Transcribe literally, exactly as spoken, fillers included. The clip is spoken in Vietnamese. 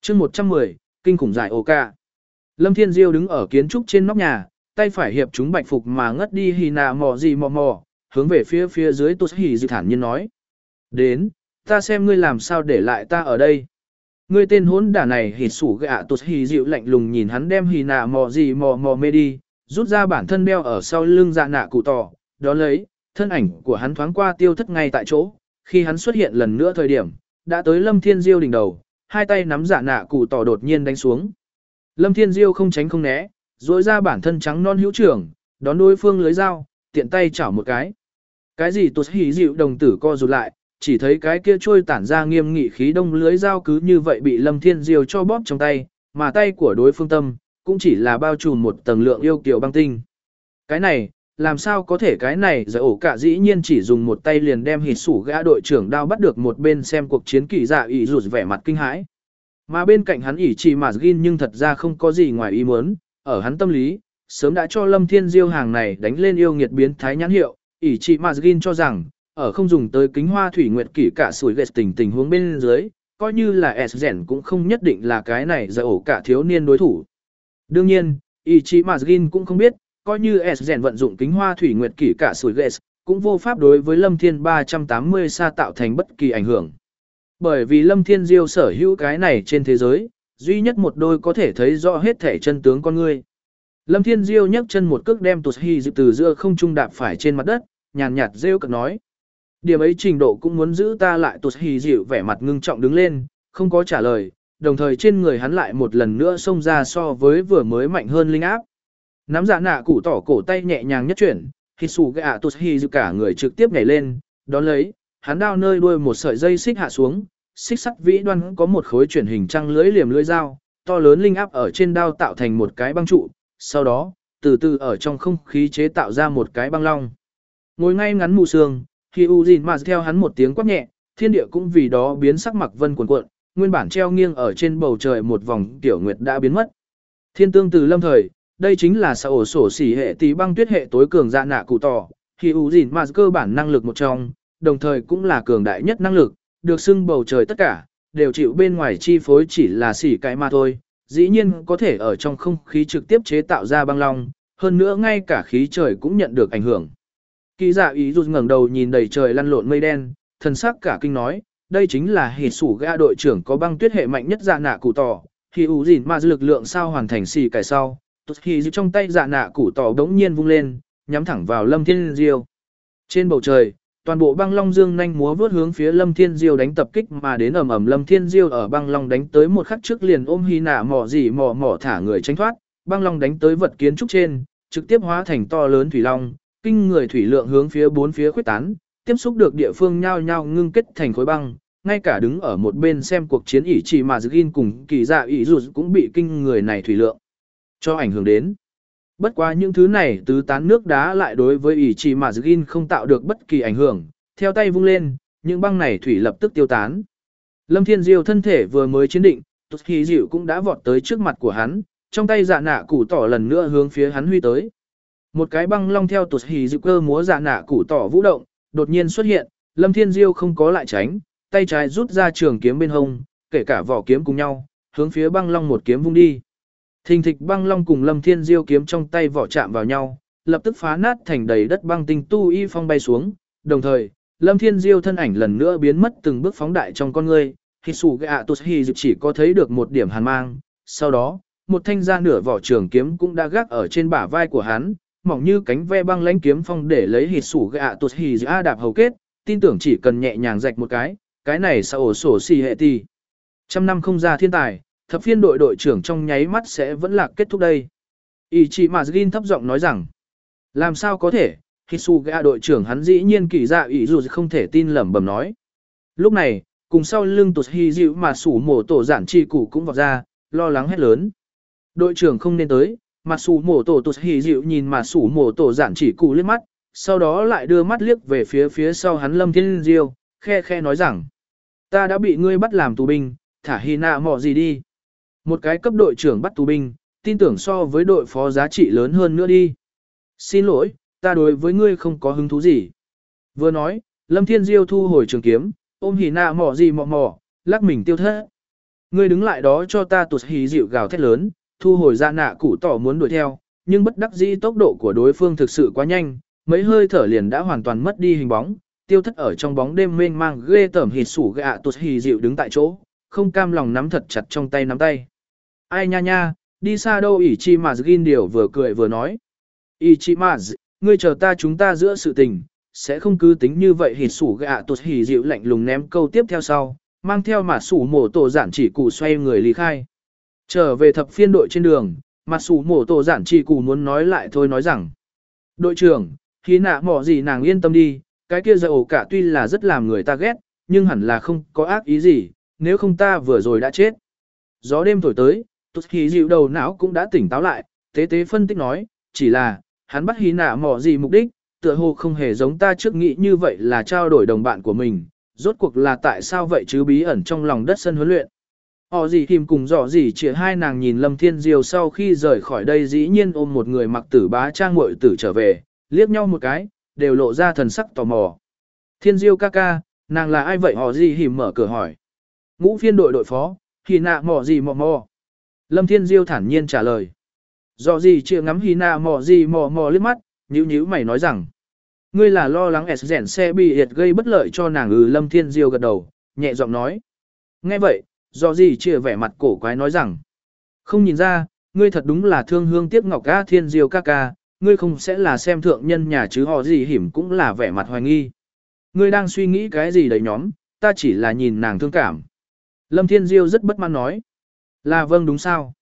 chương một trăm mười, kinh khủng giải ổ ca. Lâm Thiên Diêu đứng ở kiến trúc trên nóc nhà, tay phải hiệp chúng bạch phục mà ngất đi hì nạ mò gì mò mò, hướng về phía phía dưới Tốt Hỉ Dịu thản nhiên nói. Đến, ta xem ngươi làm sao để lại ta ở đây. Ngươi tên hỗn đả này hỉ sủ gạ. Tốt Hỉ Dịu lạnh lùng nhìn hắn đem hì nạ mò gì mò mò mê đi, rút ra bản thân đeo ở sau lưng dạ nạ cụ tỏ, đó lấy, thân ảnh của hắn thoáng qua tiêu thất ngay tại chỗ, khi hắn xuất hiện lần nữa thời điểm, đã tới Lâm Thiên Diêu đỉnh đầu, hai tay nắm dạ nạ cụ tỏ đột nhiên đánh xuống. Lâm Thiên Diêu không tránh không né, duỗi ra bản thân trắng non hữu trưởng, đón đối phương lưới dao, tiện tay chảo một cái. Cái gì Tốt Hỉ Dịu đồng tử co rụt lại, chỉ thấy cái kia trôi tản ra nghiêm nghị khí đông lưới dao cứ như vậy bị Lâm Thiên Diêu cho bóp trong tay, mà tay của đối phương tâm cũng chỉ là bao trùm một tầng lượng yêu kiều băng tinh. Cái này, làm sao có thể cái này giải ổ cả dĩ nhiên chỉ dùng một tay liền đem hít sủ gã đội trưởng đao bắt được một bên xem cuộc chiến kỳ dạ ỉ rụt vẻ mặt kinh hãi. Mà bên cạnh hắn ỉ chỉ mà Gin nhưng thật ra không có gì ngoài ý muốn, ở hắn tâm lý, sớm đã cho Lâm Thiên Diêu hàng này đánh lên yêu nghiệt biến thái nhãn hiệu, ỉ chỉ mà Gin cho rằng, ở không dùng tới kính hoa thủy nguyệt kỷ cả sủi ghét tình tình huống bên dưới, coi như là S rèn cũng không nhất định là cái này giải ổ cả thiếu niên đối thủ. Đương nhiên, Ichimazgin cũng không biết, coi như S rèn vận dụng kính hoa thủy nguyệt kỷ cả sủi ghét, cũng vô pháp đối với Lâm Thiên ba trăm tám mươi sa tạo thành bất kỳ ảnh hưởng. Bởi vì Lâm Thiên Diêu sở hữu cái này trên thế giới, duy nhất một đôi có thể thấy rõ hết thể chân tướng con người. Lâm Thiên Diêu nhấc chân một cước đem Tốt Hỉ Dịu từ giữa không trung đạp phải trên mặt đất, nhàn nhạt rêu cực nói. Điểm ấy trình độ cũng muốn giữ ta lại. Tốt Hỉ Dịu vẻ mặt ngưng trọng đứng lên, không có trả lời, đồng thời trên người hắn lại một lần nữa xông ra so với vừa mới mạnh hơn linh áp. Nắm dạ nạ cụ tỏ cổ tay nhẹ nhàng nhất chuyển, hít sủ gạ. Tốt Hỉ Dịu cả người trực tiếp nhảy lên, đón lấy, hắn đao nơi đuôi một sợi dây xích hạ xuống, xích sắt vĩ đoan có một khối chuyển hình trăng lưỡi liềm lưỡi dao, to lớn linh áp ở trên đao tạo thành một cái băng trụ, sau đó, từ từ ở trong không khí chế tạo ra một cái băng long. Ngồi ngay ngắn mù sương, khi Ujin mà theo hắn một tiếng quát nhẹ, thiên địa cũng vì đó biến sắc mặc vân cuồn cuộn, nguyên bản treo nghiêng ở trên bầu trời một vòng tiểu nguyệt đã biến mất. Thiên tương từ lâm thời, đây chính là xã ổ sổ xỉ hệ tí băng tuyết hệ tối cường dạ nạ cụ tỏ, khi Ujin mà cơ bản năng lực một trong, đồng thời cũng là cường đại nhất năng lực, được xưng bầu trời tất cả, đều chịu bên ngoài chi phối chỉ là xỉ cái mà thôi, dĩ nhiên có thể ở trong không khí trực tiếp chế tạo ra băng long, hơn nữa ngay cả khí trời cũng nhận được ảnh hưởng. Kỳ dạ ý rụt ngẩng đầu nhìn đầy trời lăn lộn mây đen, thần sắc cả kinh nói, đây chính là hỉ sủ gã đội trưởng có băng tuyết hệ mạnh nhất dạ nạ cụ tỏ, khi ủ dỉn mà lực lượng sao hoàn thành xì cải sau, tốt khi trong tay dạ nạ cụ tỏ đống nhiên vung lên, nhắm thẳng vào Lâm Thiên Diêu. Trên bầu trời, toàn bộ băng long dương nhanh múa vút hướng phía Lâm Thiên Diêu đánh tập kích mà đến ầm ầm. Lâm Thiên Diêu ở băng long đánh tới một khắc trước liền ôm hy nạ mỏ gì mỏ mỏ thả người tránh thoát, băng long đánh tới vật kiến trúc trên, trực tiếp hóa thành to lớn thủy long, kinh người thủy lượng hướng phía bốn phía khuếch tán, tiếp xúc được địa phương nhao nhao ngưng kết thành khối băng, ngay cả đứng ở một bên xem cuộc chiến ỷ chỉ mà Gin cùng kỳ dạ ỷ rụt cũng bị kinh người này thủy lượng cho ảnh hưởng đến. Bất quá những thứ này tứ tán nước đá lại đối với ỷ chỉ mà Gin không tạo được bất kỳ ảnh hưởng, theo tay vung lên, những băng này thủy lập tức tiêu tán. Lâm Thiên Diêu thân thể vừa mới chiến định, Tốt Hỉ Dịu cũng đã vọt tới trước mặt của hắn, trong tay dạ nạ cụ tỏ lần nữa hướng phía hắn huy tới. Một cái băng long theo Tốt Hỉ Dịu cơ múa dạ nạ cụ tỏ vũ động, đột nhiên xuất hiện, Lâm Thiên Diêu không có lại tránh, tay trái rút ra trường kiếm bên hông, kể cả vỏ kiếm cùng nhau, hướng phía băng long một kiếm vung đi. Thình thịch băng long cùng Lâm Thiên Diêu kiếm trong tay vỏ chạm vào nhau, lập tức phá nát thành đầy đất băng tinh tu y phong bay xuống, đồng thời, Lâm Thiên Diêu thân ảnh lần nữa biến mất từng bước phóng đại trong con người, khi sủ gạ Tốt Hỉ Dịu chỉ có thấy được một điểm hàn mang, sau đó, một thanh ra nửa vỏ trường kiếm cũng đã gác ở trên bả vai của hắn, mỏng như cánh ve băng lãnh kiếm phong để lấy hít sủ gạ Tốt Hỉ Dịu đạp hầu kết, tin tưởng chỉ cần nhẹ nhàng rạch một cái, cái này sao ổ sổ xì hệ tì. Trăm năm không ra thiên tài, thập phiên đội đội trưởng trong nháy mắt sẽ vẫn là kết thúc đây. Ichimazgin thấp giọng nói rằng, làm sao có thể, Hisuga đội trưởng hắn dĩ nhiên kỳ dạ ý dù không thể tin lẩm bẩm nói. Lúc này, cùng sau lưng Tốt Hỉ Dịu mà sủ mổ tổ giản chi củ cũng vọt ra, lo lắng hét lớn. Đội trưởng không nên tới, mà sủ mổ tổ Tốt Hỉ Dịu nhìn mà sủ mổ tổ giản chỉ củ liếc mắt, sau đó lại đưa mắt liếc về phía phía sau hắn Lâm Thiên Diêu, khe khe nói rằng, ta đã bị ngươi bắt làm tù binh, thả hy nạ mọ gì đi. Một cái cấp đội trưởng bắt tù binh, tin tưởng so với đội phó giá trị lớn hơn nữa đi. Xin lỗi, ta đối với ngươi không có hứng thú gì. Vừa nói, Lâm Thiên Diêu thu hồi trường kiếm, ôm hỉ nạ mỏ gì mọ mỏ, lắc mình tiêu thất. Ngươi đứng lại đó cho ta tụt hí dịu gào thét lớn, thu hồi ra nạ củ tỏ muốn đuổi theo, nhưng bất đắc dĩ tốc độ của đối phương thực sự quá nhanh, mấy hơi thở liền đã hoàn toàn mất đi hình bóng, tiêu thất ở trong bóng đêm mênh mang ghê tởm hít sủ gạ tụt hí dịu đứng tại chỗ, không cam lòng nắm thật chặt trong tay nắm tay. Ai nha nha, đi xa đâu ỷ chi mà Gin điều vừa cười vừa nói. Ỷ chi mà, ngươi chờ ta chúng ta giữa sự tình, sẽ không cứ tính như vậy hít sủ gạ tụt hí dịu lạnh lùng ném câu tiếp theo sau, mang theo mà sủ mổ tổ giản chỉ cụ xoay người lý khai. Trở về thập phiên đội trên đường, mà sủ mổ tổ giản chỉ cụ muốn nói lại thôi nói rằng. Đội trưởng, khi nạ mỏ gì nàng yên tâm đi, cái kia dạy ổ cả tuy là rất làm người ta ghét, nhưng hẳn là không có ác ý gì, nếu không ta vừa rồi đã chết. Gió đêm thổi tới, tụt hí dịu đầu não cũng đã tỉnh táo lại, tế tế phân tích nói, chỉ là, hắn bắt hí nạ mỏ gì mục đích, tựa hồ không hề giống ta trước nghĩ như vậy là trao đổi đồng bạn của mình, rốt cuộc là tại sao vậy chứ bí ẩn trong lòng đất sân huấn luyện. Họ gì kìm cùng dọ gì chỉ hai nàng nhìn Lâm Thiên Diêu sau khi rời khỏi đây dĩ nhiên ôm một người mặc tử bá trang muội tử trở về, liếc nhau một cái, đều lộ ra thần sắc tò mò. Thiên Diêu ca ca, nàng là ai vậy? Họ gì kìm mở cửa hỏi. Ngũ phiên đội đội phó, Hì nạ mò gì mò mò. Lâm Thiên Diêu thản nhiên trả lời. Dọ gì chỉ ngắm Hì nạ mò gì mò mò liếc mắt, nhíu nhíu mày nói rằng. Ngươi là lo lắng S rèn xe bị hiệt gây bất lợi cho nàng. Ừ. Lâm Thiên Diêu gật đầu, nhẹ giọng nói. Nghe vậy, do gì chia vẻ mặt cổ quái nói rằng. Không nhìn ra, ngươi thật đúng là thương hương tiếc ngọc ca. Thiên Diêu ca ca, ngươi không sẽ là xem thượng nhân nhà chứ? Họ gì hiểm cũng là vẻ mặt hoài nghi. Ngươi đang suy nghĩ cái gì đấy nhóm, ta chỉ là nhìn nàng thương cảm. Lâm Thiên Diêu rất bất mãn nói. Là vâng đúng sao?